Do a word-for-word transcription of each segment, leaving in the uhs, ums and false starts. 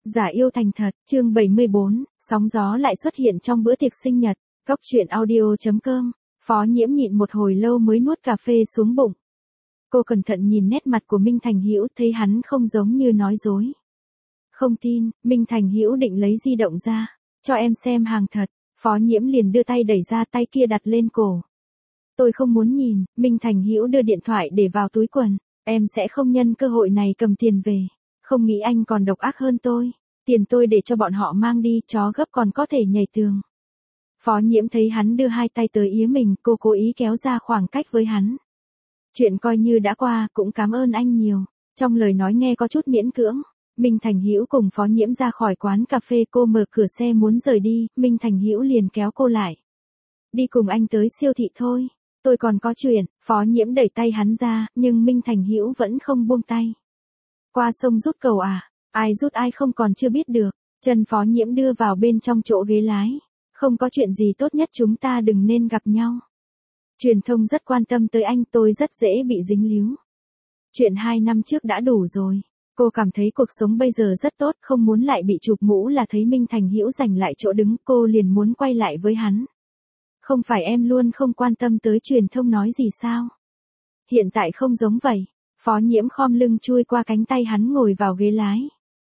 Giả yêu thành thật, chương bảy mươi bốn, sóng gió lại xuất hiện trong bữa tiệc sinh nhật. Cốc truyện audio chấm com. Phó Nhiễm nhịn một hồi lâu mới nuốt cà phê xuống bụng. Cô cẩn thận nhìn nét mặt của Minh Thành Hữu, thấy hắn không giống như nói dối. Không tin, Minh Thành Hữu định lấy di động ra, cho em xem hàng thật. Phó Nhiễm liền đưa tay đẩy ra, tay kia đặt lên cổ. Tôi không muốn nhìn. Minh Thành Hữu đưa điện thoại để vào túi quần. Em sẽ không nhân cơ hội này cầm tiền về. Không nghĩ anh còn độc ác hơn tôi. Tiền tôi để cho bọn họ mang đi, chó gấp còn có thể nhảy tường. Phó Nhiễm thấy hắn đưa hai tay tới ía mình, cô cố ý kéo ra khoảng cách với hắn. Chuyện coi như đã qua, cũng cảm ơn anh nhiều. Trong lời nói nghe có chút miễn cưỡng. Minh Thành Hữu cùng Phó Nhiễm ra khỏi quán cà phê, cô mở cửa xe muốn rời đi, Minh Thành Hữu liền kéo cô lại. Đi cùng anh tới siêu thị thôi, tôi còn có chuyện. Phó Nhiễm đẩy tay hắn ra, nhưng Minh Thành Hữu vẫn không buông tay. Qua sông rút cầu à? Ai rút ai không còn chưa biết được. Chân Phó Nhiễm đưa vào bên trong chỗ ghế lái. Không có chuyện gì, tốt nhất chúng ta đừng nên gặp nhau. Truyền thông rất quan tâm tới anh, tôi rất dễ bị dính líu. Chuyện hai năm trước đã đủ rồi. Cô cảm thấy cuộc sống bây giờ rất tốt, không muốn lại bị chụp mũ là thấy Minh Thành Hữu giành lại chỗ đứng, cô liền muốn quay lại với hắn. Không phải em luôn không quan tâm tới truyền thông nói gì sao? Hiện tại không giống vậy. Phó Nhiễm khom lưng chui qua cánh tay hắn, ngồi vào ghế lái.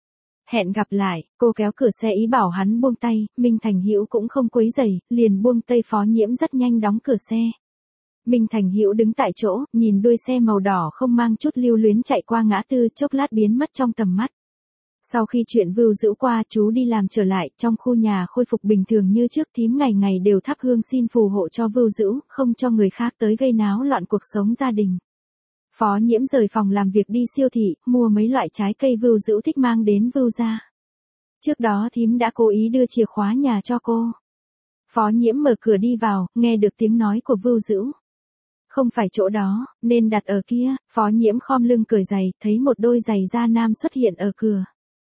Hẹn gặp lại, cô kéo cửa xe ý bảo hắn buông tay, Minh Thành Hữu cũng không quấy rầy, liền buông tay. Phó Nhiễm rất nhanh đóng cửa xe. Minh Thành Hữu đứng tại chỗ, nhìn đuôi xe màu đỏ không mang chút lưu luyến chạy qua ngã tư, chốc lát biến mất trong tầm mắt. Sau khi chuyện vưu dữ qua, chú đi làm trở lại, trong khu nhà khôi phục bình thường như trước. Thím ngày ngày đều thắp hương xin phù hộ cho vưu dữ, không cho người khác tới gây náo loạn cuộc sống gia đình. Phó Nhiễm rời phòng làm việc đi siêu thị, mua mấy loại trái cây vưu dữ thích mang đến vưu ra. Trước đó thím đã cố ý đưa chìa khóa nhà cho cô. Phó Nhiễm mở cửa đi vào, nghe được tiếng nói của vưu dữ. Không phải chỗ đó, nên đặt ở kia. Phó Nhiễm khom lưng cởi giày, thấy một đôi giày da nam xuất hiện ở cửa.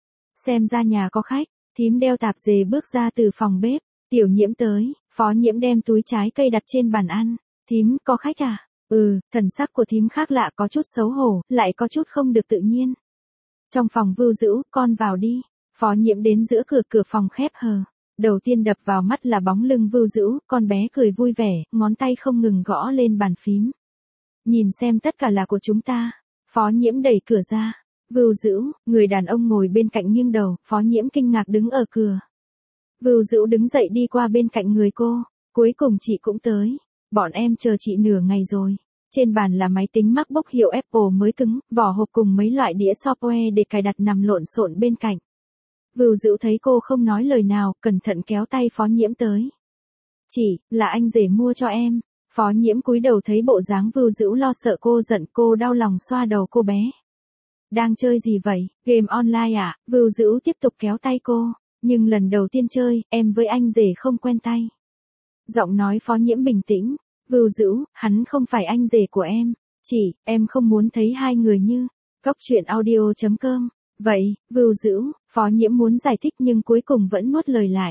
Xem ra nhà có khách. Thím đeo tạp dề bước ra từ phòng bếp. Tiểu Nhiễm tới. Phó Nhiễm đem túi trái cây đặt trên bàn ăn. Thím, có khách à? Ừ, thần sắc của thím khác lạ, có chút xấu hổ, lại có chút không được tự nhiên. Trong phòng vưu dữ, con vào đi. Phó Nhiễm đến giữa cửa, cửa phòng khép hờ. Đầu tiên đập vào mắt là bóng lưng vưu dữ, con bé cười vui vẻ, ngón tay không ngừng gõ lên bàn phím. Nhìn xem, tất cả là của chúng ta. Phó Nhiễm đẩy cửa ra. Vưu dữ, người đàn ông ngồi bên cạnh nghiêng đầu, Phó Nhiễm kinh ngạc đứng ở cửa. Vưu dữ đứng dậy đi qua bên cạnh người cô. Cuối cùng chị cũng tới. Bọn em chờ chị nửa ngày rồi. Trên bàn là máy tính MacBook hiệu Apple mới cứng, vỏ hộp cùng mấy loại đĩa software để cài đặt nằm lộn xộn bên cạnh. Vưu dữ thấy cô không nói lời nào, cẩn thận kéo tay Phó Nhiễm tới. Chị, là anh rể mua cho em. Phó Nhiễm cúi đầu thấy bộ dáng vưu dữ lo sợ cô giận, cô đau lòng xoa đầu cô bé. Đang chơi gì vậy, game online à? Vưu dữ tiếp tục kéo tay cô. Nhưng lần đầu tiên chơi, em với anh rể không quen tay. Giọng nói Phó Nhiễm bình tĩnh. Vưu dữ, hắn không phải anh rể của em. Chỉ, em không muốn thấy hai người như. Cốc truyện audio chấm com. Vậy, vưu dữ, Phó Nhiễm muốn giải thích nhưng cuối cùng vẫn nuốt lời lại.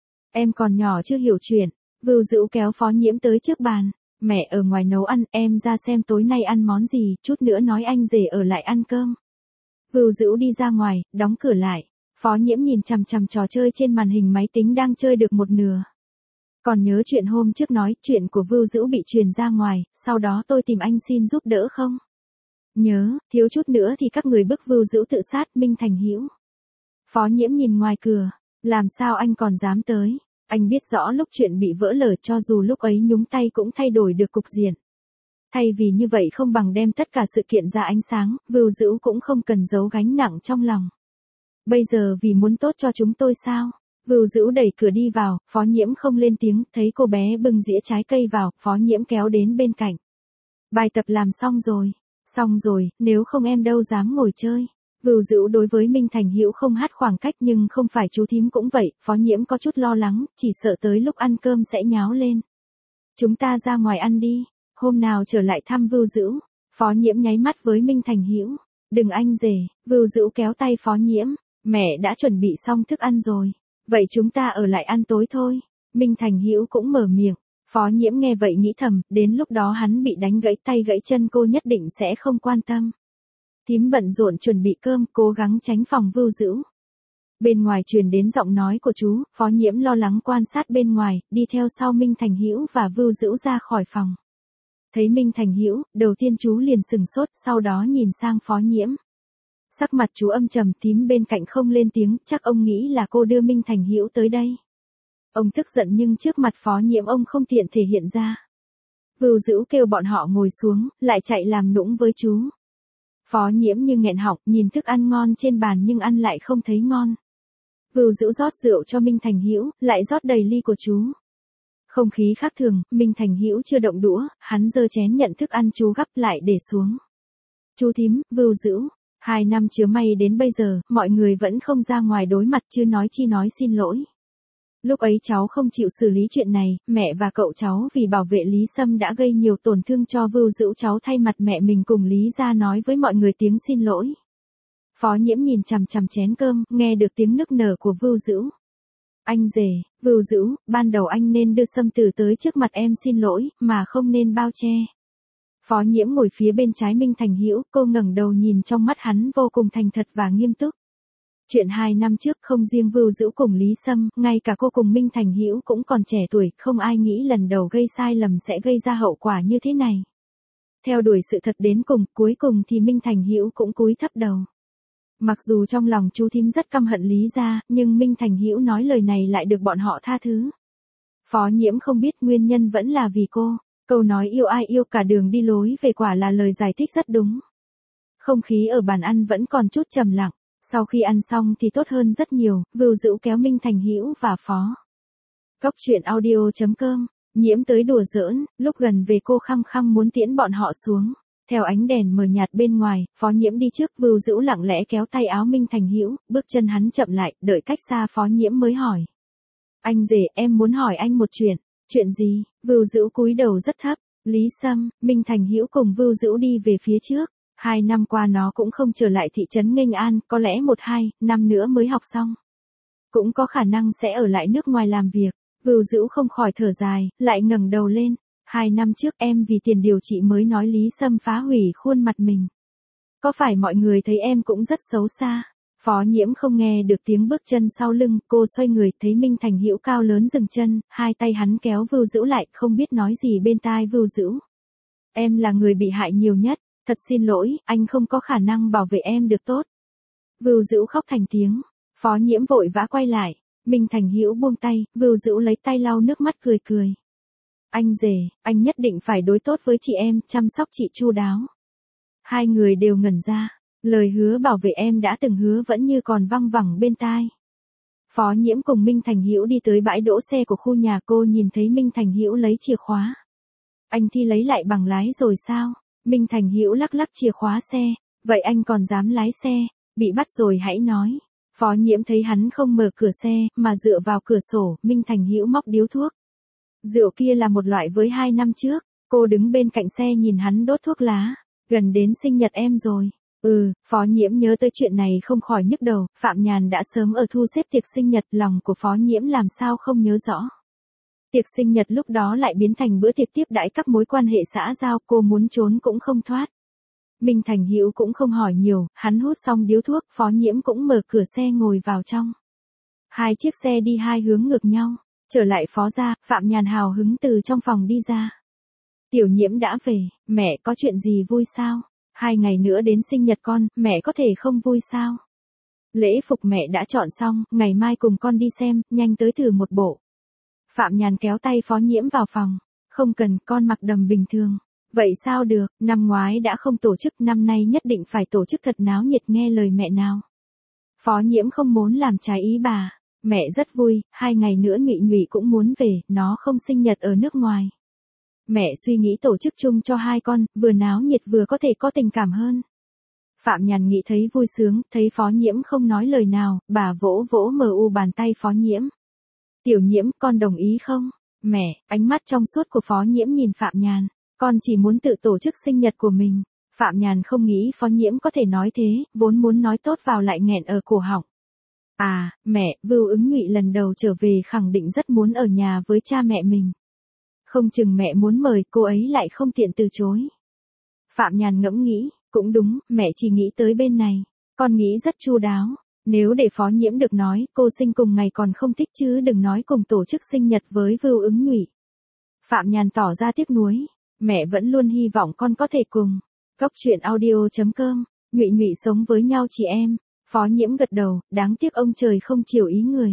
Em còn nhỏ chưa hiểu chuyện. Vưu dữ kéo Phó Nhiễm tới trước bàn. Mẹ ở ngoài nấu ăn, em ra xem tối nay ăn món gì, chút nữa nói anh rể ở lại ăn cơm. Vưu dữ đi ra ngoài, đóng cửa lại. Phó Nhiễm nhìn chằm chằm trò chơi trên màn hình máy tính đang chơi được một nửa. Còn nhớ chuyện hôm trước nói, chuyện của vưu dữ bị truyền ra ngoài, sau đó tôi tìm anh xin giúp đỡ không? Nhớ, thiếu chút nữa thì các người bức vưu dữ tự sát. Minh Thành Hữu. Phó Nhiễm nhìn ngoài cửa. Làm sao anh còn dám tới? Anh biết rõ lúc chuyện bị vỡ lở, cho dù lúc ấy nhúng tay cũng thay đổi được cục diện. Thay vì như vậy không bằng đem tất cả sự kiện ra ánh sáng, vưu dữ cũng không cần giấu gánh nặng trong lòng. Bây giờ vì muốn tốt cho chúng tôi sao? Vưu dữ đẩy cửa đi vào, Phó Nhiễm không lên tiếng, thấy cô bé bưng dĩa trái cây vào, Phó Nhiễm kéo đến bên cạnh. Bài tập làm xong rồi. Xong rồi, nếu không em đâu dám ngồi chơi. Vưu dữ đối với Minh Thành Hữu không hát khoảng cách, nhưng không phải chú thím cũng vậy. Phó Nhiễm có chút lo lắng, chỉ sợ tới lúc ăn cơm sẽ nháo lên. Chúng ta ra ngoài ăn đi, hôm nào trở lại thăm vưu dữ. Phó Nhiễm nháy mắt với Minh Thành Hữu. Đừng anh rể. Vưu dữ kéo tay Phó Nhiễm. Mẹ đã chuẩn bị xong thức ăn rồi. Vậy chúng ta ở lại ăn tối thôi. Minh Thành Hữu cũng mở miệng. Phó Nhiễm nghe vậy nghĩ thầm, đến lúc đó hắn bị đánh gãy tay gãy chân cô nhất định sẽ không quan tâm. Thím bận rộn chuẩn bị cơm, cố gắng tránh phòng vưu dữ. Bên ngoài truyền đến giọng nói của chú, Phó Nhiễm lo lắng quan sát bên ngoài, đi theo sau Minh Thành Hữu và Vưu Dữu ra khỏi phòng. Thấy Minh Thành Hữu, đầu tiên chú liền sừng sốt, sau đó nhìn sang Phó Nhiễm. Sắc mặt chú âm trầm, Thím bên cạnh không lên tiếng, chắc ông nghĩ là cô đưa Minh Thành Hữu tới đây. Ông tức giận nhưng trước mặt Phó Nhiễm ông không tiện thể hiện ra. Vưu Dữu kêu bọn họ ngồi xuống, lại chạy làm nũng với chú. Phó Nhiễm như nghẹn họng, nhìn thức ăn ngon trên bàn nhưng ăn lại không thấy ngon. Vưu Dữu rót rượu cho Minh Thành Hữu, lại rót đầy ly của chú. Không khí khác thường, Minh Thành Hữu chưa động đũa, hắn giơ chén nhận thức ăn chú gắp lại để xuống. Chú Thím, Vưu Dữu, hai năm chứa may đến bây giờ, mọi người vẫn không ra ngoài đối mặt chứ nói chi nói xin lỗi. Lúc ấy cháu không chịu xử lý chuyện này, mẹ và cậu cháu vì bảo vệ Lý Sâm đã gây nhiều tổn thương cho Vưu Dữu, cháu thay mặt mẹ mình cùng Lý ra nói với mọi người tiếng xin lỗi. Phó Nhiễm nhìn chằm chằm chén cơm, nghe được tiếng nức nở của Vưu Dữu. Anh rể, Vưu Dữu, ban đầu anh nên đưa Sâm Tử tới trước mặt em xin lỗi, mà không nên bao che. Phó Nhiễm ngồi phía bên trái Minh Thành Hữu, cô ngẩng đầu nhìn trong mắt hắn vô cùng thành thật và nghiêm túc. Chuyện hai năm trước không riêng Vưu Dữu cùng Lý Sâm, ngay cả cô cùng Minh Thành Hữu cũng còn trẻ tuổi, không ai nghĩ lần đầu gây sai lầm sẽ gây ra hậu quả như thế này. Theo đuổi sự thật đến cùng, cuối cùng thì Minh Thành Hữu cũng cúi thấp đầu. Mặc dù trong lòng chú Thím rất căm hận Lý gia, nhưng Minh Thành Hữu nói lời này lại được bọn họ tha thứ. Phó Nhiễm không biết nguyên nhân vẫn là vì cô, câu nói yêu ai yêu cả đường đi lối về quả là lời giải thích rất đúng. Không khí ở bàn ăn vẫn còn chút trầm lặng, sau khi ăn xong thì tốt hơn rất nhiều, Vưu Dữu kéo Minh Thành Hữu và Phó. Cóc truyện audio chấm com, Nhiễm tới đùa giỡn, lúc gần về cô khăng khăng muốn tiễn bọn họ xuống. Theo ánh đèn mờ nhạt bên ngoài, Phó Nhiễm đi trước, Vưu Dữu lặng lẽ kéo tay áo Minh Thành Hữu, bước chân hắn chậm lại, đợi cách xa Phó Nhiễm mới hỏi. Anh rể, em muốn hỏi anh một chuyện. Chuyện gì? Vưu Dữu cúi đầu rất thấp. Lý Sâm, Minh Thành Hữu cùng Vưu Dữu đi về phía trước. Hai năm qua nó cũng không trở lại thị trấn Nghênh An, có lẽ một hai năm nữa mới học xong. Cũng có khả năng sẽ ở lại nước ngoài làm việc. Vưu Dữu không khỏi thở dài, lại ngẩng đầu lên. Hai năm trước em vì tiền điều trị mới nói Lý Sâm phá hủy khuôn mặt mình. Có phải mọi người thấy em cũng rất xấu xa? Phó Nhiễm không nghe được tiếng bước chân sau lưng, cô xoay người thấy Minh Thành Hữu cao lớn dừng chân, hai tay hắn kéo Vưu Dữu lại, không biết nói gì bên tai Vưu Dữu. Em là người bị hại nhiều nhất, thật xin lỗi, anh không có khả năng bảo vệ em được tốt. Vưu Dữu khóc thành tiếng, Phó Nhiễm vội vã quay lại, Minh Thành Hữu buông tay, Vưu Dữu lấy tay lau nước mắt cười cười. Anh rể, anh nhất định phải đối tốt với chị em, chăm sóc chị chu đáo. Hai người đều ngẩn ra, lời hứa bảo vệ em đã từng hứa vẫn như còn văng vẳng bên tai. Phó Nhiễm cùng Minh Thành Hữu đi tới bãi đỗ xe của khu nhà, cô nhìn thấy Minh Thành Hữu lấy chìa khóa. Anh thi lấy lại bằng lái rồi sao? Minh Thành Hữu lắc lắc chìa khóa xe, vậy anh còn dám lái xe, bị bắt rồi hãy nói. Phó Nhiễm thấy hắn không mở cửa xe, mà dựa vào cửa sổ, Minh Thành Hữu móc điếu thuốc. Rượu kia là một loại với hai năm trước, cô đứng bên cạnh xe nhìn hắn đốt thuốc lá, gần đến sinh nhật em rồi. Ừ, Phó Nhiễm nhớ tới chuyện này không khỏi nhức đầu, Phạm Nhàn đã sớm ở thu xếp tiệc sinh nhật, lòng của Phó Nhiễm làm sao không nhớ rõ. Tiệc sinh nhật lúc đó lại biến thành bữa tiệc tiếp đãi các mối quan hệ xã giao, cô muốn trốn cũng không thoát. Minh Thành Hữu cũng không hỏi nhiều, hắn hút xong điếu thuốc, Phó Nhiễm cũng mở cửa xe ngồi vào trong. Hai chiếc xe đi hai hướng ngược nhau, trở lại Phó gia, Phạm Nhàn hào hứng từ trong phòng đi ra. Tiểu Nhiễm đã về, mẹ có chuyện gì vui sao? Hai ngày nữa đến sinh nhật con, mẹ có thể không vui sao? Lễ phục mẹ đã chọn xong, ngày mai cùng con đi xem, nhanh tới thử một bộ. Phạm Nhàn kéo tay Phó Nhiễm vào phòng. Không cần, con mặc đầm bình thường. Vậy sao được, năm ngoái đã không tổ chức, năm nay nhất định phải tổ chức thật náo nhiệt, nghe lời mẹ nào. Phó Nhiễm không muốn làm trái ý bà. Mẹ rất vui, hai ngày nữa Nhụy Nhụy cũng muốn về, nó không sinh nhật ở nước ngoài. Mẹ suy nghĩ tổ chức chung cho hai con, vừa náo nhiệt vừa có thể có tình cảm hơn. Phạm Nhàn nghĩ thấy vui sướng, thấy Phó Nhiễm không nói lời nào, bà vỗ vỗ mờ u bàn tay Phó Nhiễm. Tiểu Nhiễm, con đồng ý không? Mẹ, ánh mắt trong suốt của Phó Nhiễm nhìn Phạm Nhàn, con chỉ muốn tự tổ chức sinh nhật của mình. Phạm Nhàn không nghĩ Phó Nhiễm có thể nói thế, vốn muốn nói tốt vào lại nghẹn ở cổ họng. À, mẹ, Vưu Ứng Nhụy lần đầu trở về khẳng định rất muốn ở nhà với cha mẹ mình. Không chừng mẹ muốn mời, cô ấy lại không tiện từ chối. Phạm Nhàn ngẫm nghĩ, cũng đúng, mẹ chỉ nghĩ tới bên này, con nghĩ rất chu đáo. Nếu để Phó Nhiễm được nói, cô sinh cùng ngày còn không thích chứ đừng nói cùng tổ chức sinh nhật với Vưu Ứng Nhụy. Phạm Nhàn tỏ ra tiếc nuối, mẹ vẫn luôn hy vọng con có thể cùng. Cốc truyện audio chấm com, Nhụy Nhụy sống với nhau chị em. Phó Nhiễm gật đầu, đáng tiếc ông trời không chiều ý người.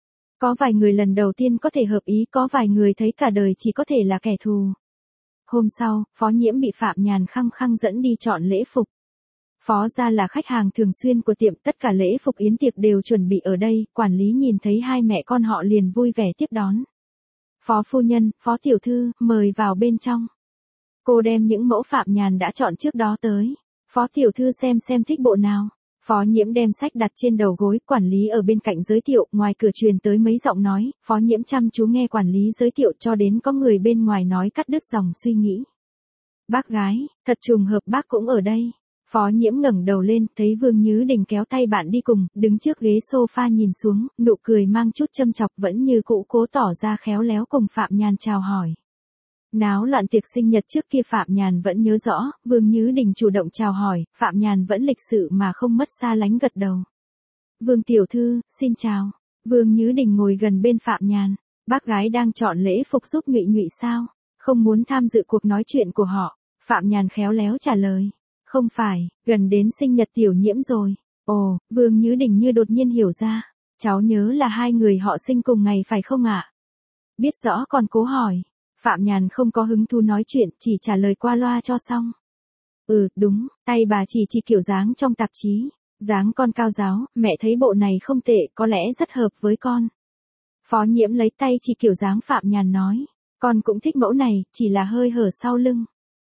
Có vài người lần đầu tiên có thể hợp ý, có vài người thấy cả đời chỉ có thể là kẻ thù. Hôm sau, Phó Nhiễm bị Phạm Nhàn khăng khăng dẫn đi chọn lễ phục. Phó gia là khách hàng thường xuyên của tiệm, tất cả lễ phục yến tiệc đều chuẩn bị ở đây, quản lý nhìn thấy hai mẹ con họ liền vui vẻ tiếp đón. Phó phu nhân, Phó tiểu thư, mời vào bên trong. Cô đem những mẫu Phạm Nhàn đã chọn trước đó tới. Phó tiểu thư xem xem thích bộ nào. Phó Nhiễm đem sách đặt trên đầu gối, quản lý ở bên cạnh giới thiệu, ngoài cửa truyền tới mấy giọng nói, Phó Nhiễm chăm chú nghe quản lý giới thiệu cho đến có người bên ngoài nói cắt đứt dòng suy nghĩ. Bác gái, thật trùng hợp bác cũng ở đây. Phó Nhiễm ngẩng đầu lên, thấy Vương Nhứ Đình kéo tay bạn đi cùng, đứng trước ghế sofa nhìn xuống, nụ cười mang chút châm chọc vẫn như cũ cố tỏ ra khéo léo cùng Phạm Nhàn chào hỏi. Náo loạn tiệc sinh nhật trước kia Phạm Nhàn vẫn nhớ rõ, Vương Nhứ Đình chủ động chào hỏi, Phạm Nhàn vẫn lịch sự mà không mất xa lánh gật đầu. Vương tiểu thư, xin chào. Vương Nhứ Đình ngồi gần bên Phạm Nhàn. Bác gái đang chọn lễ phục giúp Nhụy Nhụy sao? Không muốn tham dự cuộc nói chuyện của họ. Phạm Nhàn khéo léo trả lời. Không phải, gần đến sinh nhật tiểu Nhiễm rồi. Ồ, Vương Nhứ Đình như đột nhiên hiểu ra. Cháu nhớ là hai người họ sinh cùng ngày phải không ạ? Biết rõ còn cố hỏi. Phạm Nhàn không có hứng thú nói chuyện, chỉ trả lời qua loa cho xong. Ừ, đúng, tay bà chỉ chỉ kiểu dáng trong tạp chí. Dáng con cao ráo, mẹ thấy bộ này không tệ, có lẽ rất hợp với con. Phó Nhiễm lấy tay chỉ kiểu dáng Phạm Nhàn nói. Con cũng thích mẫu này, chỉ là hơi hở sau lưng.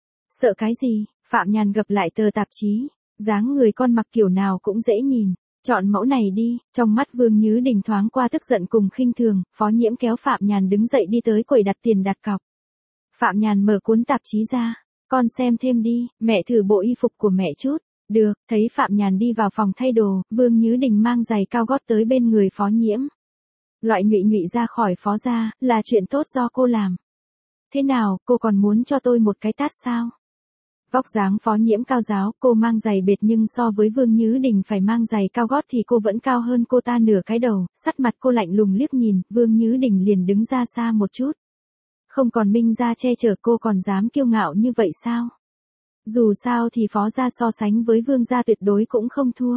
Sợ cái gì? Phạm Nhàn gập lại tờ tạp chí. Dáng người con mặc kiểu nào cũng dễ nhìn. Chọn mẫu này đi. Trong mắt Vương Nhứ Đình thoáng qua tức giận cùng khinh thường, Phó Nhiễm kéo Phạm Nhàn đứng dậy đi tới quầy đặt tiền đặt cọc. Phạm Nhàn mở cuốn tạp chí ra. Con xem thêm đi, mẹ thử bộ y phục của mẹ chút. Được, thấy Phạm Nhàn đi vào phòng thay đồ, Vương Nhứ Đình mang giày cao gót tới bên người Phó Nhiễm. Loại Nhụy Nhụy ra khỏi Phó gia, là chuyện tốt do cô làm. Thế nào, cô còn muốn cho tôi một cái tát sao? Vóc dáng Phó Nhiễm cao ráo, cô mang giày bệt nhưng so với Vương Nhứ Đình phải mang giày cao gót thì cô vẫn cao hơn cô ta nửa cái đầu, sắt mặt cô lạnh lùng liếc nhìn, Vương Nhứ Đình liền đứng ra xa một chút. Không còn Minh gia che chở cô còn dám kiêu ngạo như vậy sao? Dù sao thì Phó gia so sánh với Vương gia tuyệt đối cũng không thua.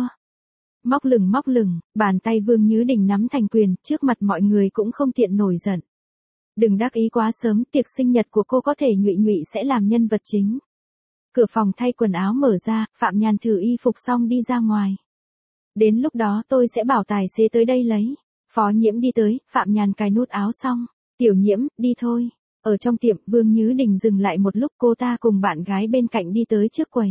Móc lửng móc lửng, bàn tay Vương Nhứ Đình nắm thành quyền, trước mặt mọi người cũng không tiện nổi giận. Đừng đắc ý quá sớm, tiệc sinh nhật của cô có thể Nhụy Nhụy sẽ làm nhân vật chính. Cửa phòng thay quần áo mở ra, Phạm Nhàn thử y phục xong đi ra ngoài. Đến lúc đó tôi sẽ bảo tài xế tới đây lấy. Phó Nhiễm đi tới, Phạm Nhàn cài nút áo xong. Tiểu Nhiễm, đi thôi. Ở trong tiệm, Vương Nhứ Đình dừng lại một lúc, cô ta cùng bạn gái bên cạnh đi tới trước quầy.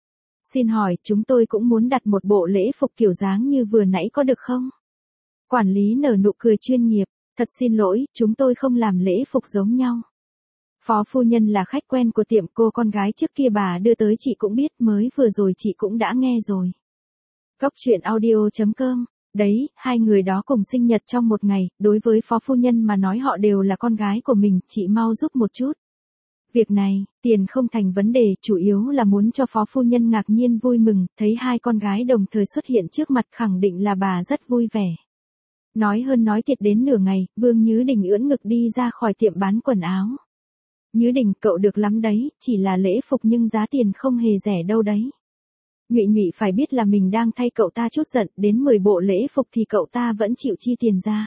Xin hỏi, chúng tôi cũng muốn đặt một bộ lễ phục kiểu dáng như vừa nãy có được không? Quản lý nở nụ cười chuyên nghiệp. Thật xin lỗi, chúng tôi không làm lễ phục giống nhau. Phó phu nhân là khách quen của tiệm, cô con gái trước kia bà đưa tới chị cũng biết, mới vừa rồi chị cũng đã nghe rồi. Cốc truyện audio chấm com. Đấy, hai người đó cùng sinh nhật trong một ngày, đối với phó phu nhân mà nói họ đều là con gái của mình, chị mau giúp một chút. Việc này, tiền không thành vấn đề, chủ yếu là muốn cho phó phu nhân ngạc nhiên vui mừng, thấy hai con gái đồng thời xuất hiện trước mặt khẳng định là bà rất vui vẻ. Nói hơn nói thiệt đến nửa ngày, Vương Nhứ Đình ưỡn ngực đi ra khỏi tiệm bán quần áo. Nhứ Đình, cậu được lắm đấy, chỉ là lễ phục nhưng giá tiền không hề rẻ đâu đấy. Nhụy Nhụy phải biết là mình đang thay cậu ta chút giận, đến mười bộ lễ phục thì cậu ta vẫn chịu chi tiền ra.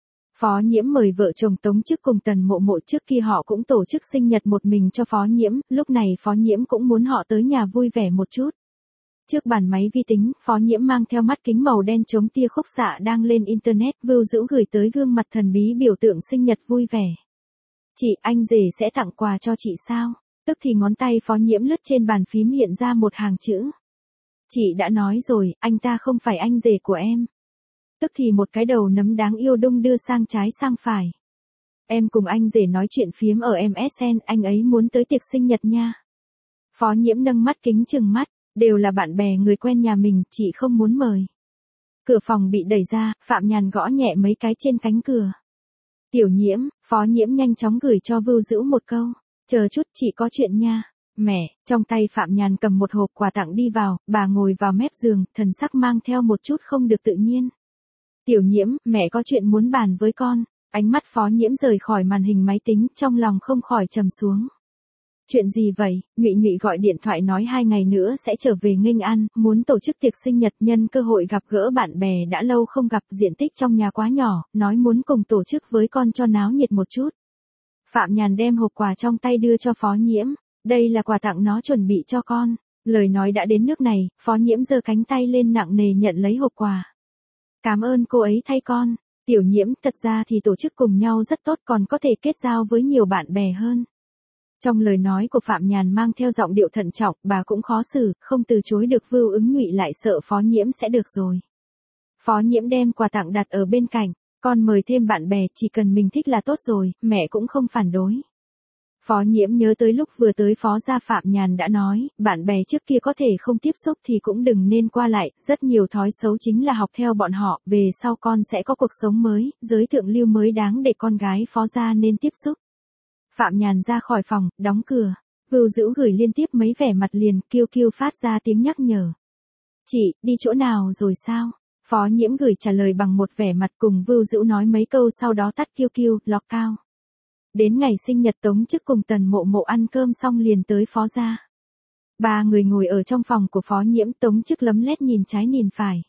Phó Nhiễm mời vợ chồng Tống Chức cùng Tần Mộ Mộ, trước khi họ cũng tổ chức sinh nhật một mình cho Phó Nhiễm, lúc này Phó Nhiễm cũng muốn họ tới nhà vui vẻ một chút. Trước bàn máy vi tính, Phó Nhiễm mang theo mắt kính màu đen chống tia khúc xạ đang lên internet, Vưu Dữu gửi tới gương mặt thần bí biểu tượng sinh nhật vui vẻ. Chị, anh rể sẽ tặng quà cho chị sao? Tức thì ngón tay Phó Nhiễm lướt trên bàn phím hiện ra một hàng chữ. Chị đã nói rồi, anh ta không phải anh rể của em. Tức thì một cái đầu nấm đáng yêu đung đưa sang trái sang phải. Em cùng anh rể nói chuyện phiếm ở em ét en, anh ấy muốn tới tiệc sinh nhật nha. Phó Nhiễm nâng mắt kính trừng mắt, đều là bạn bè người quen nhà mình, chị không muốn mời. Cửa phòng bị đẩy ra, Phạm Nhàn gõ nhẹ mấy cái trên cánh cửa. Tiểu Nhiễm, Phó Nhiễm nhanh chóng gửi cho Vưu Dữu một câu. Chờ chút, chị có chuyện nha. Mẹ, trong tay Phạm Nhàn cầm một hộp quà tặng đi vào, bà ngồi vào mép giường, thần sắc mang theo một chút không được tự nhiên. Tiểu Nhiễm, mẹ có chuyện muốn bàn với con. Ánh mắt Phó Nhiễm rời khỏi màn hình máy tính, trong lòng không khỏi trầm xuống. Chuyện gì vậy? Nhụy Nhụy gọi điện thoại nói hai ngày nữa sẽ trở về Nghênh An, muốn tổ chức tiệc sinh nhật nhân cơ hội gặp gỡ bạn bè đã lâu không gặp, diện tích trong nhà quá nhỏ, nói muốn cùng tổ chức với con cho náo nhiệt một chút. Phạm Nhàn đem hộp quà trong tay đưa cho Phó Nhiễm, đây là quà tặng nó chuẩn bị cho con. Lời nói đã đến nước này, Phó Nhiễm giơ cánh tay lên nặng nề nhận lấy hộp quà. Cảm ơn cô ấy thay con. Tiểu Nhiễm, thật ra thì tổ chức cùng nhau rất tốt, còn có thể kết giao với nhiều bạn bè hơn. Trong lời nói của Phạm Nhàn mang theo giọng điệu thận trọng, bà cũng khó xử, không từ chối được. Vưu Ứng Nhụy lại sợ Phó Nhiễm sẽ được rồi. Phó Nhiễm đem quà tặng đặt ở bên cạnh, con mời thêm bạn bè, chỉ cần mình thích là tốt rồi, mẹ cũng không phản đối. Phó Nhiễm nhớ tới lúc vừa tới Phó gia Phạm Nhàn đã nói, bạn bè trước kia có thể không tiếp xúc thì cũng đừng nên qua lại, rất nhiều thói xấu chính là học theo bọn họ, về sau con sẽ có cuộc sống mới, giới thượng lưu mới đáng để con gái Phó gia nên tiếp xúc. Phạm Nhàn ra khỏi phòng, đóng cửa. Vưu Dữu gửi liên tiếp mấy vẻ mặt liền, Kiêu Kiêu phát ra tiếng nhắc nhở. Chị, đi chỗ nào rồi sao? Phó Nhiễm gửi trả lời bằng một vẻ mặt, cùng Vưu Dữu nói mấy câu sau đó tắt Kiêu Kiêu, lọc cao. Đến ngày sinh nhật Tống Chức cùng Tần Mộ Mộ ăn cơm xong liền tới Phó gia. Ba người ngồi ở trong phòng của Phó Nhiễm, Tống Chức lấm lét nhìn trái nhìn phải.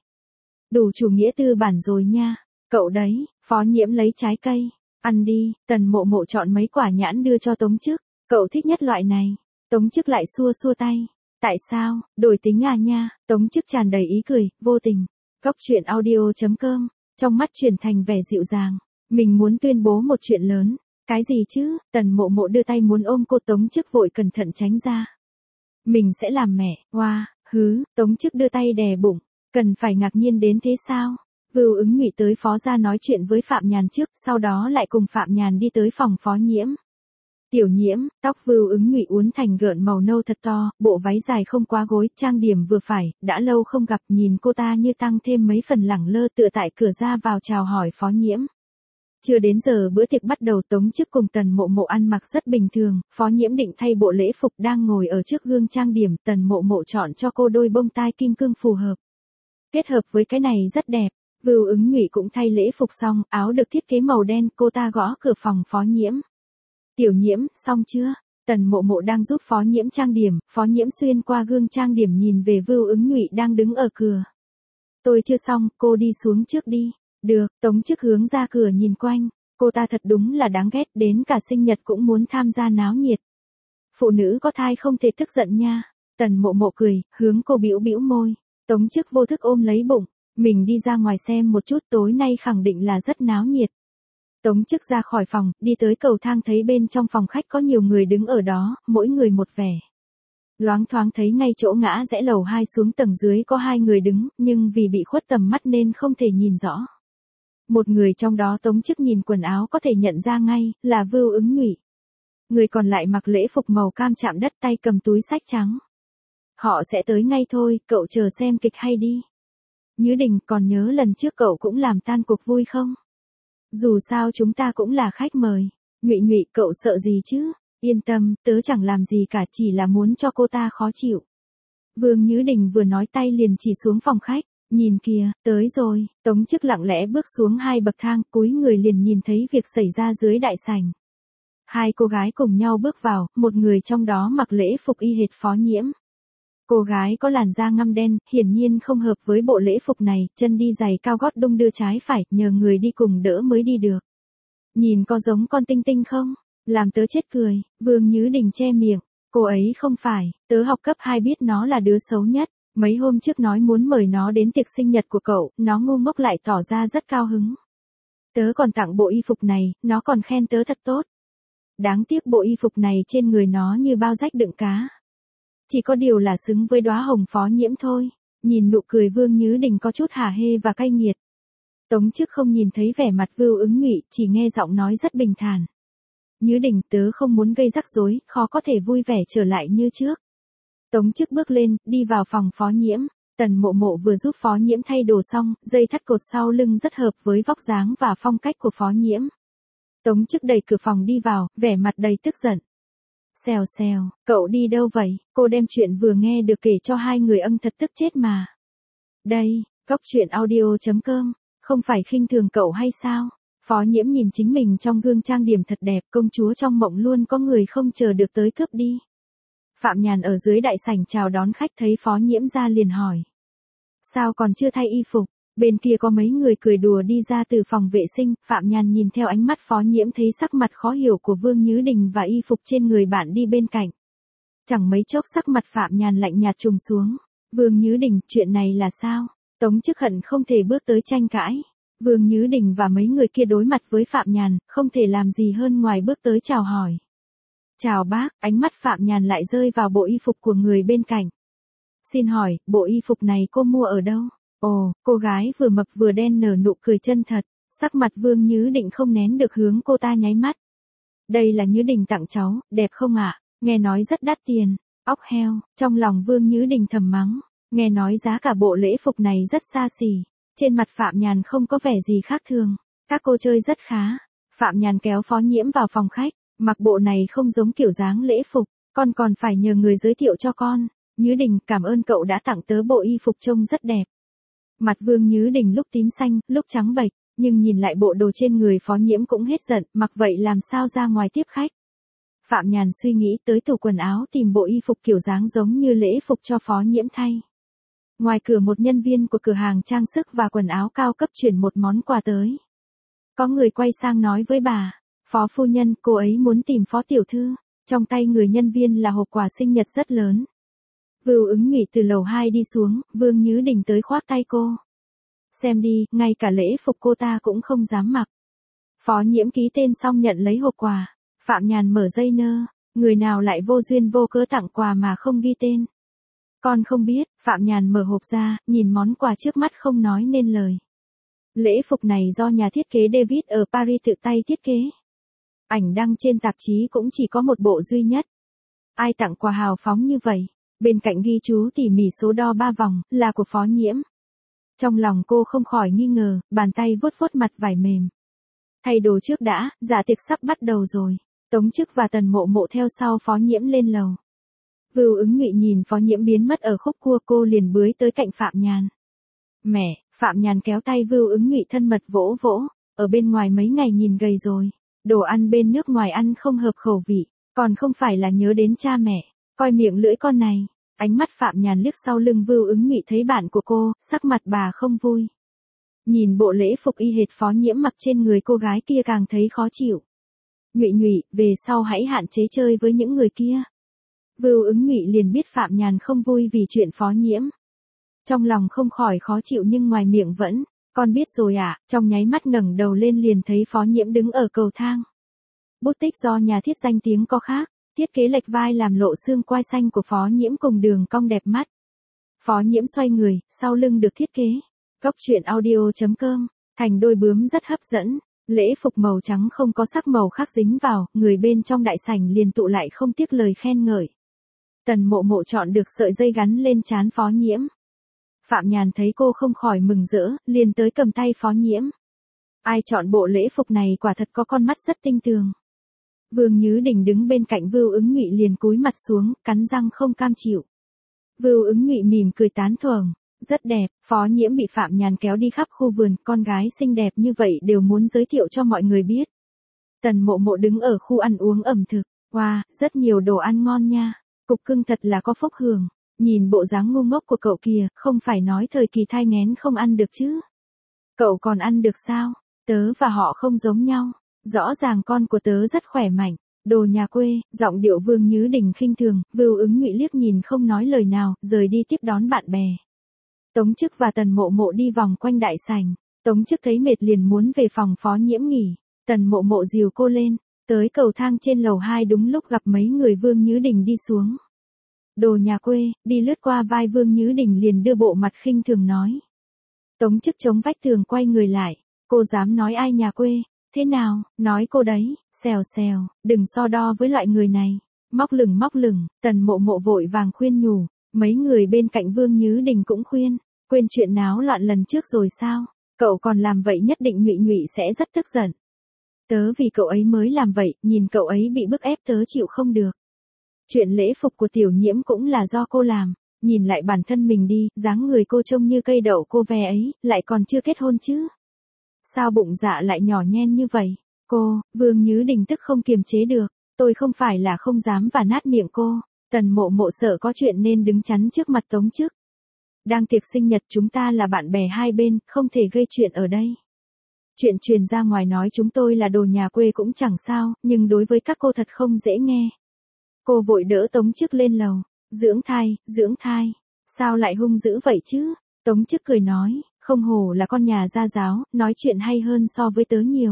Đủ chủ nghĩa tư bản rồi nha, cậu đấy. Phó Nhiễm lấy trái cây. Ăn đi. Tần Mộ Mộ chọn mấy quả nhãn đưa cho Tống Chức. Cậu thích nhất loại này. Tống Chức lại xua xua tay. Tại sao? Đổi tính à nha. Tống Chức tràn đầy ý cười, vô tình. Góc truyện audio chấm com. Trong mắt chuyển thành vẻ dịu dàng. Mình muốn tuyên bố một chuyện lớn. Cái gì chứ? Tần Mộ Mộ đưa tay muốn ôm cô, Tống Chức vội cẩn thận tránh ra. Mình sẽ làm mẹ. Wow, hứ. Tống Chức đưa tay đè bụng. Cần phải ngạc nhiên đến thế sao? Vưu Ứng Nhụy tới Phó gia nói chuyện với Phạm Nhàn trước, sau đó lại cùng Phạm Nhàn đi tới phòng Phó Nhiễm. Tiểu Nhiễm, tóc Vưu Ứng Nhụy uốn thành gợn màu nâu thật to, bộ váy dài không quá gối, trang điểm vừa phải, đã lâu không gặp, nhìn cô ta như tăng thêm mấy phần lẳng lơ, tựa tại cửa ra vào chào hỏi Phó Nhiễm. Chưa đến giờ bữa tiệc bắt đầu, Tống Chức cùng Tần Mộ Mộ ăn mặc rất bình thường, Phó Nhiễm định thay bộ lễ phục đang ngồi ở trước gương trang điểm, Tần Mộ Mộ chọn cho cô đôi bông tai kim cương phù hợp. Kết hợp với cái này rất đẹp. Vưu Ứng Nhụy cũng thay lễ phục xong, áo được thiết kế màu đen, cô ta gõ cửa phòng Phó Nhiễm. Tiểu Nhiễm, xong chưa? Tần Mộ Mộ đang giúp Phó Nhiễm trang điểm, Phó Nhiễm xuyên qua gương trang điểm nhìn về Vưu Ứng Nhụy đang đứng ở cửa. Tôi chưa xong, cô đi xuống trước đi. Được. Tống Chức hướng ra cửa nhìn quanh, cô ta thật đúng là đáng ghét, đến cả sinh nhật cũng muốn tham gia náo nhiệt. Phụ nữ có thai không thể tức giận nha. Tần Mộ Mộ cười, hướng cô bĩu bĩu môi. Tống Chức vô thức ôm lấy bụng, mình đi ra ngoài xem một chút, tối nay khẳng định là rất náo nhiệt. Tống Chức ra khỏi phòng, đi tới cầu thang thấy bên trong phòng khách có nhiều người đứng ở đó, mỗi người một vẻ. Loáng thoáng thấy ngay chỗ ngã rẽ lầu hai xuống tầng dưới có hai người đứng, nhưng vì bị khuất tầm mắt nên không thể nhìn rõ. Một người trong đó Tống Chức nhìn quần áo có thể nhận ra ngay, là Vưu Ứng Nhụy. Người còn lại mặc lễ phục màu cam chạm đất, tay cầm túi xách trắng. Họ sẽ tới ngay thôi, cậu chờ xem kịch hay đi. Nhứ Đình, còn nhớ lần trước cậu cũng làm tan cuộc vui không? Dù sao chúng ta cũng là khách mời. Nhụy Nhụy, cậu sợ gì chứ? Yên tâm, tớ chẳng làm gì cả, chỉ là muốn cho cô ta khó chịu. Vương Nhứ Đình vừa nói tay liền chỉ xuống phòng khách. Nhìn kìa, tới rồi. Tống Chức lặng lẽ bước xuống hai bậc thang, cúi người liền nhìn thấy việc xảy ra dưới đại sảnh. Hai cô gái cùng nhau bước vào, một người trong đó mặc lễ phục y hệt Phó Nhiễm. Cô gái có làn da ngăm đen, hiển nhiên không hợp với bộ lễ phục này, chân đi giày cao gót đung đưa trái phải, nhờ người đi cùng đỡ mới đi được. Nhìn có giống con Tinh Tinh không? Làm tớ chết cười. Vương Nhứ Đình che miệng. Cô ấy không phải, tớ học cấp hai biết nó là đứa xấu nhất. Mấy hôm trước nói muốn mời nó đến tiệc sinh nhật của cậu, nó ngu ngốc lại tỏ ra rất cao hứng. Tớ còn tặng bộ y phục này, nó còn khen tớ thật tốt. Đáng tiếc bộ y phục này trên người nó như bao rách đựng cá. Chỉ có điều là xứng với đóa hồng Phó Nhiễm thôi. Nhìn nụ cười Vương Nhứ Đình có chút hả hê và cay nghiệt. Tống Chức không nhìn thấy vẻ mặt Vưu Ứng Nhụy, chỉ nghe giọng nói rất bình thản. Nhứ Đình, tớ không muốn gây rắc rối, khó có thể vui vẻ trở lại như trước. Tống Chức bước lên, đi vào phòng Phó Nhiễm. Tần Mộ Mộ vừa giúp Phó Nhiễm thay đồ xong, dây thắt cột sau lưng rất hợp với vóc dáng và phong cách của Phó Nhiễm. Tống Chức đẩy cửa phòng đi vào, vẻ mặt đầy tức giận. Xèo xèo, cậu đi đâu vậy? Cô đem chuyện vừa nghe được kể cho hai người ân thật tức chết mà. Đây, Cóc Truyện Audio chấm com, không phải khinh thường cậu hay sao? Phó Nhiễm nhìn chính mình trong gương trang điểm thật đẹp, công chúa trong mộng luôn có người không chờ được tới cướp đi. Phạm Nhàn ở dưới đại sảnh chào đón khách thấy Phó Nhiễm ra liền hỏi. Sao còn chưa thay y phục? Bên kia có mấy người cười đùa đi ra từ phòng vệ sinh, Phạm Nhàn nhìn theo ánh mắt Phó Nhiễm thấy sắc mặt khó hiểu của Vương Nhứ Đình và y phục trên người bạn đi bên cạnh. Chẳng mấy chốc sắc mặt Phạm Nhàn lạnh nhạt trùng xuống. Vương Nhứ Đình, chuyện này là sao? Tống Chức hận không thể bước tới tranh cãi. Vương Nhứ Đình và mấy người kia đối mặt với Phạm Nhàn, không thể làm gì hơn ngoài bước tới chào hỏi. Chào bác, ánh mắt Phạm Nhàn lại rơi vào bộ y phục của người bên cạnh. Xin hỏi, bộ y phục này cô mua ở đâu? Ồ, cô gái vừa mập vừa đen nở nụ cười chân thật, sắc mặt Vương Nhứ Định không nén được hướng cô ta nháy mắt. Đây là Nhứ Đình tặng cháu, đẹp không ạ? Nghe nói rất đắt tiền. Óc heo, trong lòng Vương Nhứ Đình thầm mắng, nghe nói giá cả bộ lễ phục này rất xa xỉ. Trên mặt Phạm Nhàn không có vẻ gì khác thường, các cô chơi rất khá. Phạm Nhàn kéo Phó Nhiễm vào phòng khách, mặc bộ này không giống kiểu dáng lễ phục, con còn phải nhờ người giới thiệu cho con. Nhứ Đình, cảm ơn cậu đã tặng tớ bộ y phục trông rất đẹp. Mặt Vương Nhứ Đình lúc tím xanh, lúc trắng bệch, nhưng nhìn lại bộ đồ trên người Phó Nhiễm cũng hết giận, mặc vậy làm sao ra ngoài tiếp khách. Phạm Nhàn suy nghĩ tới tủ quần áo tìm bộ y phục kiểu dáng giống như lễ phục cho Phó Nhiễm thay. Ngoài cửa một nhân viên của cửa hàng trang sức và quần áo cao cấp chuyển một món quà tới. Có người quay sang nói với bà, Phó phu nhân, cô ấy muốn tìm Phó tiểu thư. Trong tay người nhân viên là hộp quà sinh nhật rất lớn. Vưu Ứng Nhụy từ lầu hai đi xuống, Vương Nhứ Đình tới khoác tay cô. Xem đi, ngay cả lễ phục cô ta cũng không dám mặc. Phó Nhiễm ký tên xong nhận lấy hộp quà. Phạm Nhàn mở dây nơ, người nào lại vô duyên vô cớ tặng quà mà không ghi tên. Con không biết. Phạm Nhàn mở hộp ra, nhìn món quà trước mắt không nói nên lời. Lễ phục này do nhà thiết kế David ở Paris tự tay thiết kế. Ảnh đăng trên tạp chí cũng chỉ có một bộ duy nhất. Ai tặng quà hào phóng như vậy? Bên cạnh ghi chú tỉ mỉ số đo ba vòng, là của Phó Nhiễm. Trong lòng cô không khỏi nghi ngờ, bàn tay vuốt vuốt mặt vải mềm. Thay đồ trước đã, dạ tiệc sắp bắt đầu rồi. Tống Chức và Tần Mộ Mộ theo sau Phó Nhiễm lên lầu. Vưu Ứng Nhụy nhìn Phó Nhiễm biến mất ở khúc cua, cô liền bưới tới cạnh Phạm Nhàn. Mẹ, Phạm Nhàn kéo tay Vưu Ứng Nhụy thân mật vỗ vỗ, ở bên ngoài mấy ngày nhìn gầy rồi. Đồ ăn bên nước ngoài ăn không hợp khẩu vị, còn không phải là nhớ đến cha mẹ. Coi miệng lưỡi con này. Ánh mắt Phạm Nhàn liếc sau lưng Vưu Ứng Nhụy thấy bạn của cô, sắc mặt bà không vui. Nhìn bộ lễ phục y hệt Phó Nhiễm mặc trên người cô gái kia càng thấy khó chịu. Nhụy Nhụy, về sau hãy hạn chế chơi với những người kia. Vưu Ứng Nhụy liền biết Phạm Nhàn không vui vì chuyện Phó Nhiễm. Trong lòng không khỏi khó chịu nhưng ngoài miệng vẫn, con biết rồi ạ, à? Trong nháy mắt ngẩng đầu lên liền thấy Phó Nhiễm đứng ở cầu thang. Bút tích do nhà thiết danh tiếng có khác. Thiết kế lệch vai làm lộ xương quai xanh của Phó Nhiễm cùng đường cong đẹp mắt. Phó Nhiễm xoay người, sau lưng được thiết kế. Cóc Truyện Audio chấm com, thành đôi bướm rất hấp dẫn. Lễ phục màu trắng không có sắc màu khác dính vào, người bên trong đại sảnh liền tụ lại không tiếc lời khen ngợi. Tần Mộ Mộ chọn được sợi dây gắn lên trán Phó Nhiễm. Phạm Nhàn thấy cô không khỏi mừng rỡ, liền tới cầm tay Phó Nhiễm. Ai chọn bộ lễ phục này quả thật có con mắt rất tinh tường. Vương Nhứ Đình đứng bên cạnh Vưu Ứng Nhụy liền cúi mặt xuống, cắn răng không cam chịu. Vưu Ứng Nhụy mỉm cười tán thưởng, rất đẹp. Phó Nhiễm bị Phạm Nhàn kéo đi khắp khu vườn, con gái xinh đẹp như vậy đều muốn giới thiệu cho mọi người biết. Tần Mộ Mộ đứng ở khu ăn uống ẩm thực, wow, rất nhiều đồ ăn ngon nha, cục cưng thật là có phúc hưởng. Nhìn bộ dáng ngu ngốc của cậu kìa, không phải nói thời kỳ thai nghén không ăn được chứ. Cậu còn ăn được sao? Tớ và họ không giống nhau. Rõ ràng con của tớ rất khỏe mạnh, đồ nhà quê. Giọng điệu Vương Nhứ Đình khinh thường. Vưu Ứng Nhụy liếc nhìn không nói lời nào, rời đi tiếp đón bạn bè. Tống Chức và Tần Mộ Mộ đi vòng quanh đại sảnh. Tống Chức thấy mệt liền muốn về phòng Phó Nhiễm nghỉ. Tần Mộ Mộ dìu cô lên, tới cầu thang trên lầu hai đúng lúc gặp mấy người Vương Nhứ Đình đi xuống. Đồ nhà quê, đi lướt qua vai Vương Nhứ Đình liền đưa bộ mặt khinh thường nói. Tống Chức chống vách tường quay người lại, cô dám nói ai nhà quê? Thế nào, nói cô đấy, xèo xèo, đừng so đo với loại người này. Móc lửng móc lửng, Tần Mộ Mộ vội vàng khuyên nhủ, mấy người bên cạnh Vương Nhứ Đình cũng khuyên, quên chuyện náo loạn lần trước rồi sao, cậu còn làm vậy nhất định Nhụy Nhụy sẽ rất tức giận. Tớ vì cậu ấy mới làm vậy, nhìn cậu ấy bị bức ép tớ chịu không được. Chuyện lễ phục của tiểu nhiễm cũng là do cô làm, nhìn lại bản thân mình đi, dáng người cô trông như cây đậu cô ve ấy, lại còn chưa kết hôn chứ. Sao bụng dạ lại nhỏ nhen như vậy? Cô, Vương Nhứ Đình tức không kiềm chế được, tôi không phải là không dám và nát miệng cô, Tần Mộ Mộ sợ có chuyện nên đứng chắn trước mặt Tống Chức. Đang tiệc sinh nhật chúng ta là bạn bè hai bên, không thể gây chuyện ở đây. Chuyện truyền ra ngoài nói chúng tôi là đồ nhà quê cũng chẳng sao, nhưng đối với các cô thật không dễ nghe. Cô vội đỡ Tống Chức lên lầu, dưỡng thai, dưỡng thai, sao lại hung dữ vậy chứ? Tống Chức cười nói, không hổ là con nhà gia giáo, nói chuyện hay hơn so với tớ nhiều.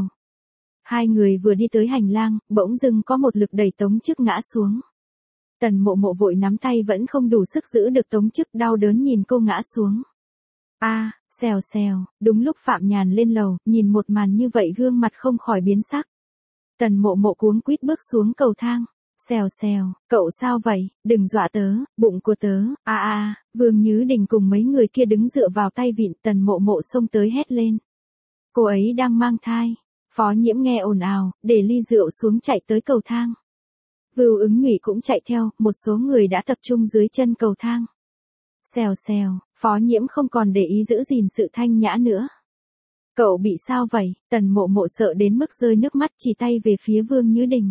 Hai người vừa đi tới hành lang, bỗng dưng có một lực đẩy Tống Chức ngã xuống. Tần Mộ Mộ vội nắm tay vẫn không đủ sức giữ được Tống Chức, đau đớn nhìn cô ngã xuống. A, à, xèo xèo, đúng lúc Phạm Nhàn lên lầu, nhìn một màn như vậy gương mặt không khỏi biến sắc. Tần Mộ Mộ cuống quýt bước xuống cầu thang. Xèo xèo, cậu sao vậy, đừng dọa tớ, bụng của tớ, a à, a, à, Vương Nhứ Đình cùng mấy người kia đứng dựa vào tay vịn, Tần Mộ Mộ xông tới hét lên. Cô ấy đang mang thai. Phó Nhiễm nghe ồn ào, để ly rượu xuống chạy tới cầu thang. Vưu Ứng Nhụy cũng chạy theo, một số người đã tập trung dưới chân cầu thang. Xèo xèo, Phó Nhiễm không còn để ý giữ gìn sự thanh nhã nữa. Cậu bị sao vậy? Tần Mộ Mộ sợ đến mức rơi nước mắt, chỉ tay về phía Vương Nhứ Đình.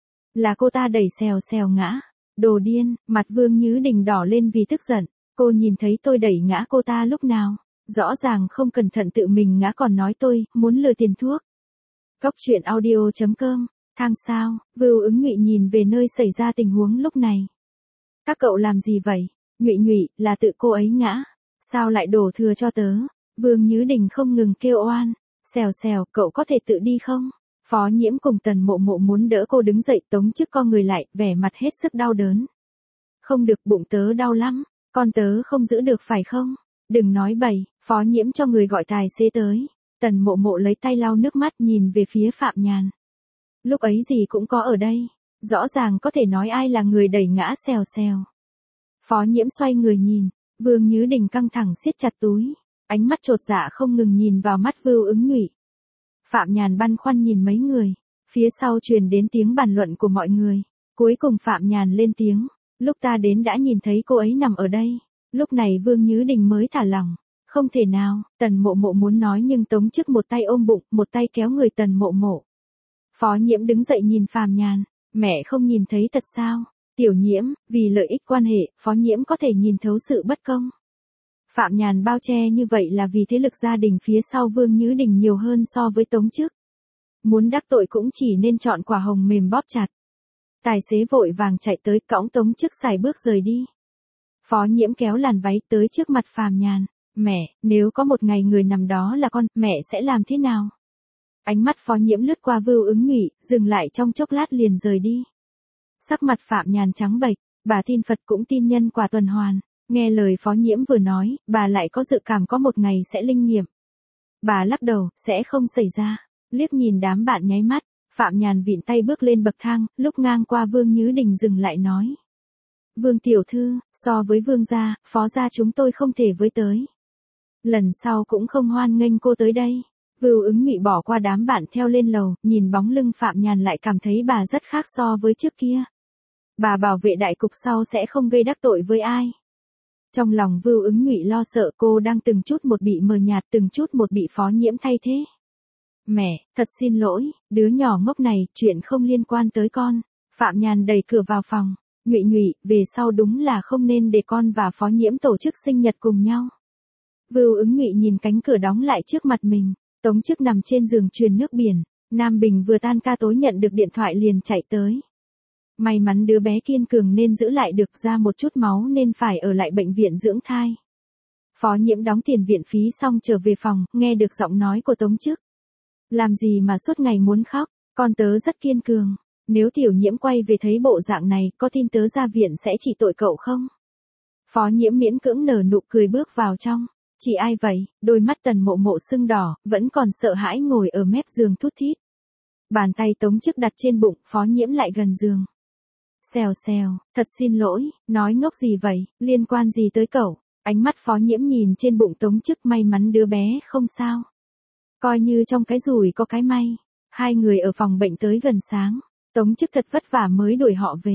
Là cô ta đẩy xèo xèo ngã. Đồ điên, mặt Vương Nhứ Đình đỏ lên vì tức giận. Cô nhìn thấy tôi đẩy ngã cô ta lúc nào? Rõ ràng không cẩn thận tự mình ngã còn nói tôi, muốn lừa tiền thuốc. Cóc truyện audio chấm com, thang sao, Vưu Ứng Nhụy nhìn về nơi xảy ra tình huống lúc này. Các cậu làm gì vậy? Nhụy Nhụy, là tự cô ấy ngã. Sao lại đổ thừa cho tớ? Vương Nhứ Đình không ngừng kêu oan. Xèo xèo, cậu có thể tự đi không? Phó Nhiễm cùng Tần Mộ Mộ muốn đỡ cô đứng dậy, Tống Chức co người lại, vẻ mặt hết sức đau đớn. Không được, bụng tớ đau lắm, con tớ không giữ được phải không? Đừng nói bậy, Phó Nhiễm cho người gọi tài xế tới. Tần Mộ Mộ lấy tay lau nước mắt nhìn về phía Phạm Nhàn. Lúc ấy gì cũng có ở đây, rõ ràng có thể nói ai là người đẩy ngã xèo xèo. Phó Nhiễm xoay người nhìn, Vương Nhứ Đình căng thẳng siết chặt túi, ánh mắt chột dạ không ngừng nhìn vào mắt Vưu Ứng Nhụy. Phạm Nhàn băn khoăn nhìn mấy người, phía sau truyền đến tiếng bàn luận của mọi người. Cuối cùng Phạm Nhàn lên tiếng, lúc ta đến đã nhìn thấy cô ấy nằm ở đây. Lúc này Vương Nhứ Đình mới thả lỏng. Không thể nào, Tần Mộ Mộ muốn nói nhưng Tống Chức một tay ôm bụng, một tay kéo người Tần Mộ Mộ. Phó Nhiễm đứng dậy nhìn Phạm Nhàn, mẹ không nhìn thấy thật sao? Tiểu Nhiễm, vì lợi ích quan hệ, Phó Nhiễm có thể nhìn thấu sự bất công. Phạm Nhàn bao che như vậy là vì thế lực gia đình phía sau Vương Nhứ Đình nhiều hơn so với Tống Chức. Muốn đắc tội cũng chỉ nên chọn quả hồng mềm bóp chặt. Tài xế vội vàng chạy tới cõng Tống Chức sải bước rời đi. Phó Nhiễm kéo làn váy tới trước mặt Phạm Nhàn. Mẹ, nếu có một ngày người nằm đó là con, mẹ sẽ làm thế nào? Ánh mắt Phó Nhiễm lướt qua Vưu Ứng Nhụy, dừng lại trong chốc lát liền rời đi. Sắc mặt Phạm Nhàn trắng bệch, bà tin Phật cũng tin nhân quả tuần hoàn. Nghe lời Phó Nhiễm vừa nói, bà lại có dự cảm có một ngày sẽ linh nghiệm. Bà lắc đầu, sẽ không xảy ra. Liếc nhìn đám bạn nháy mắt, Phạm Nhàn vịn tay bước lên bậc thang, lúc ngang qua Vương Nhứ Đình dừng lại nói. Vương tiểu thư, so với Vương gia, Phó gia chúng tôi không thể với tới. Lần sau cũng không hoan nghênh cô tới đây. Vưu Ứng Nhụy bỏ qua đám bạn theo lên lầu, nhìn bóng lưng Phạm Nhàn lại cảm thấy bà rất khác so với trước kia. Bà bảo vệ đại cục sau sẽ không gây đắc tội với ai. Trong lòng Vưu Ứng Nhụy lo sợ cô đang từng chút một bị mờ nhạt, từng chút một bị Phó Nhiễm thay thế. Mẹ, thật xin lỗi, đứa nhỏ ngốc này, chuyện không liên quan tới con. Phạm Nhàn đẩy cửa vào phòng. Nhụy Nhụy, về sau đúng là không nên để con và Phó Nhiễm tổ chức sinh nhật cùng nhau. Vưu Ứng Nhụy nhìn cánh cửa đóng lại trước mặt mình. Tống Chức nằm trên giường truyền nước biển. Nam Bình vừa tan ca tối nhận được điện thoại liền chạy tới. May mắn đứa bé kiên cường nên giữ lại được, ra một chút máu nên phải ở lại bệnh viện dưỡng thai. Phó Nhiễm đóng tiền viện phí xong trở về phòng, nghe được giọng nói của Tống Chức. Làm gì mà suốt ngày muốn khóc, con tớ rất kiên cường. Nếu Tiểu Nhiễm quay về thấy bộ dạng này, có tin tớ ra viện sẽ chỉ tội cậu không? Phó Nhiễm miễn cưỡng nở nụ cười bước vào trong. Chỉ ai vậy? Đôi mắt Tần Mộ Mộ sưng đỏ, vẫn còn sợ hãi ngồi ở mép giường thút thít. Bàn tay Tống Chức đặt trên bụng, Phó Nhiễm lại gần giường. Xèo xèo, thật xin lỗi, nói ngốc gì vậy, liên quan gì tới cậu? Ánh mắt Phó Nhiễm nhìn trên bụng Tống Chức, may mắn đứa bé không sao. Coi như trong cái rủi có cái may. Hai người ở phòng bệnh tới gần sáng. Tống Chức thật vất vả mới đuổi họ về.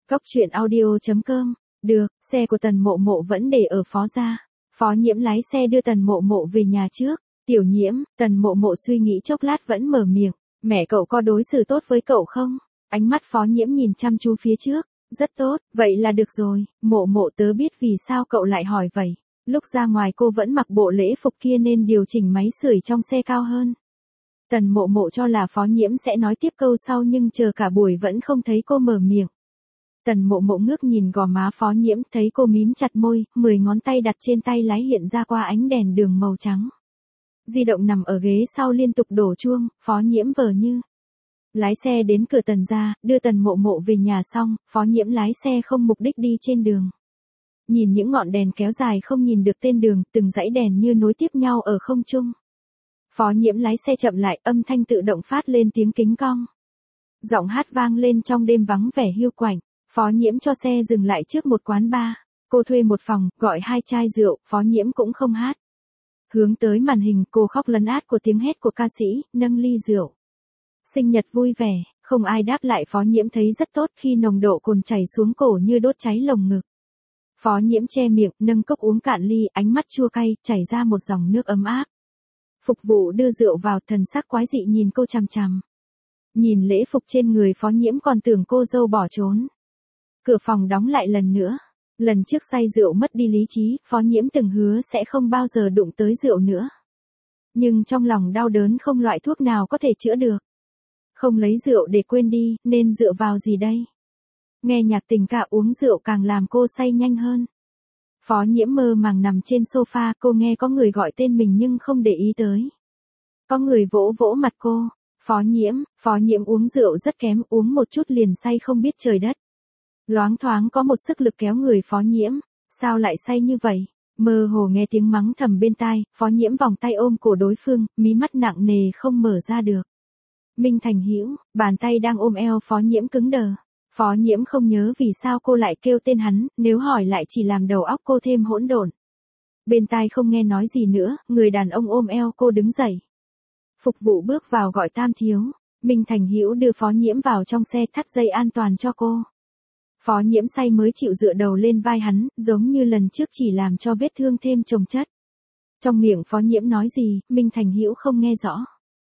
Cóc truyện audio chấm com. Được, xe của Tần Mộ Mộ vẫn để ở Phó gia. Phó Nhiễm lái xe đưa Tần Mộ Mộ về nhà trước. Tiểu Nhiễm, Tần Mộ Mộ suy nghĩ chốc lát vẫn mở miệng. Mẹ cậu có đối xử tốt với cậu không? Ánh mắt Phó Nhiễm nhìn chăm chú phía trước. Rất tốt, vậy là được rồi. Mộ Mộ tớ biết vì sao cậu lại hỏi vậy. Lúc ra ngoài cô vẫn mặc bộ lễ phục kia nên điều chỉnh máy sưởi trong xe cao hơn. Tần Mộ Mộ cho là Phó Nhiễm sẽ nói tiếp câu sau nhưng chờ cả buổi vẫn không thấy cô mở miệng. Tần Mộ Mộ ngước nhìn gò má Phó Nhiễm, thấy cô mím chặt môi, mười ngón tay đặt trên tay lái hiện ra qua ánh đèn đường màu trắng. Di động nằm ở ghế sau liên tục đổ chuông, Phó Nhiễm vờ như lái xe đến cửa Tần gia, đưa Tần Mộ Mộ về nhà xong, Phó Nhiễm lái xe không mục đích đi trên đường. Nhìn những ngọn đèn kéo dài không nhìn được tên đường, từng dãy đèn như nối tiếp nhau ở không trung. Phó Nhiễm lái xe chậm lại, âm thanh tự động phát lên tiếng kính cong. Giọng hát vang lên trong đêm vắng vẻ hiu quạnh. Phó Nhiễm cho xe dừng lại trước một quán bar. Cô thuê một phòng, gọi hai chai rượu, Phó Nhiễm cũng không hát. Hướng tới màn hình, cô khóc lấn át của tiếng hét của ca sĩ, nâng ly rượu. Sinh nhật vui vẻ, không ai đáp lại. Phó Nhiễm thấy rất tốt khi nồng độ cồn chảy xuống cổ như đốt cháy lồng ngực. Phó Nhiễm che miệng, nâng cốc uống cạn ly, ánh mắt chua cay, chảy ra một dòng nước ấm áp. Phục vụ đưa rượu vào, thần sắc quái dị nhìn cô chằm chằm. Nhìn lễ phục trên người Phó Nhiễm còn tưởng cô dâu bỏ trốn. Cửa phòng đóng lại lần nữa. Lần trước say rượu mất đi lý trí, Phó Nhiễm từng hứa sẽ không bao giờ đụng tới rượu nữa. Nhưng trong lòng đau đớn không loại thuốc nào có thể chữa được. Không lấy rượu để quên đi, nên dựa vào gì đây? Nghe nhạc tình ca uống rượu càng làm cô say nhanh hơn. Phó Nhiễm mơ màng nằm trên sofa, cô nghe có người gọi tên mình nhưng không để ý tới. Có người vỗ vỗ mặt cô. Phó Nhiễm, Phó Nhiễm uống rượu rất kém, uống một chút liền say không biết trời đất. Loáng thoáng có một sức lực kéo người Phó Nhiễm, sao lại say như vậy? Mơ hồ nghe tiếng mắng thầm bên tai, Phó Nhiễm vòng tay ôm cổ đối phương, mí mắt nặng nề không mở ra được. Minh Thành Hữu, bàn tay đang ôm eo Phó Nhiễm cứng đờ. Phó Nhiễm không nhớ vì sao cô lại kêu tên hắn, nếu hỏi lại chỉ làm đầu óc cô thêm hỗn độn. Bên tai không nghe nói gì nữa, người đàn ông ôm eo cô đứng dậy. Phục vụ bước vào gọi tam thiếu. Minh Thành Hữu đưa Phó Nhiễm vào trong xe, thắt dây an toàn cho cô. Phó Nhiễm say mới chịu dựa đầu lên vai hắn, giống như lần trước chỉ làm cho vết thương thêm chồng chất. Trong miệng Phó Nhiễm nói gì, Minh Thành Hữu không nghe rõ.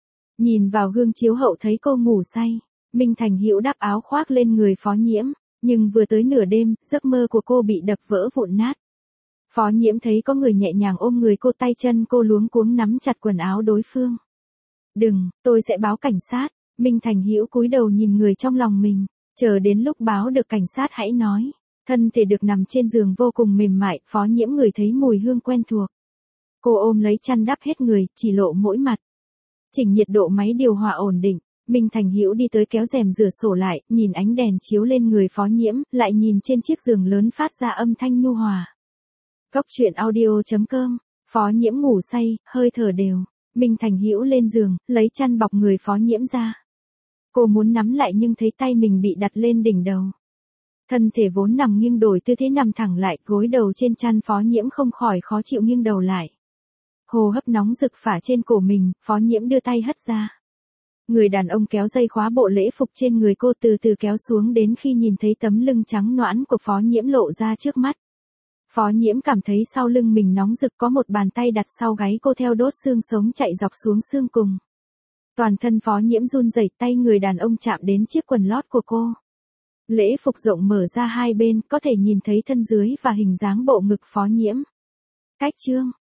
Nhìn vào gương chiếu hậu thấy cô ngủ say, Minh Thành Hữu đắp áo khoác lên người Phó Nhiễm, nhưng vừa tới nửa đêm, giấc mơ của cô bị đập vỡ vụn nát. Phó Nhiễm thấy có người nhẹ nhàng ôm người cô, tay chân cô luống cuống nắm chặt quần áo đối phương. Đừng, tôi sẽ báo cảnh sát. Minh Thành Hữu cúi đầu nhìn người trong lòng mình, chờ đến lúc báo được cảnh sát hãy nói. Thân thể được nằm trên giường vô cùng mềm mại, Phó Nhiễm ngửi thấy mùi hương quen thuộc. Cô ôm lấy chăn đắp hết người, chỉ lộ mỗi mặt. Chỉnh nhiệt độ máy điều hòa ổn định. Minh Thành Hữu đi tới kéo rèm rửa sổ lại, nhìn ánh đèn chiếu lên người Phó Nhiễm, lại nhìn trên chiếc giường lớn phát ra âm thanh nhu hòa. Cóc truyện audio chấm com. Phó Nhiễm ngủ say, hơi thở đều. Minh Thành Hữu lên giường, lấy chăn bọc người Phó Nhiễm ra. Cô muốn nắm lại nhưng thấy tay mình bị đặt lên đỉnh đầu. Thân thể vốn nằm nghiêng đổi tư thế nằm thẳng lại, gối đầu trên chăn Phó Nhiễm không khỏi khó chịu nghiêng đầu lại. Hô hấp nóng rực phả trên cổ mình, Phó Nhiễm đưa tay hất ra. Người đàn ông kéo dây khóa bộ lễ phục trên người cô từ từ kéo xuống đến khi nhìn thấy tấm lưng trắng nõn của Phó Nhiễm lộ ra trước mắt. Phó Nhiễm cảm thấy sau lưng mình nóng rực, có một bàn tay đặt sau gáy cô theo đốt xương sống chạy dọc xuống xương cùng. Toàn thân Phó Nhiễm run rẩy, tay người đàn ông chạm đến chiếc quần lót của cô. Lễ phục rộng mở ra hai bên, có thể nhìn thấy thân dưới và hình dáng bộ ngực Phó Nhiễm. Cách chương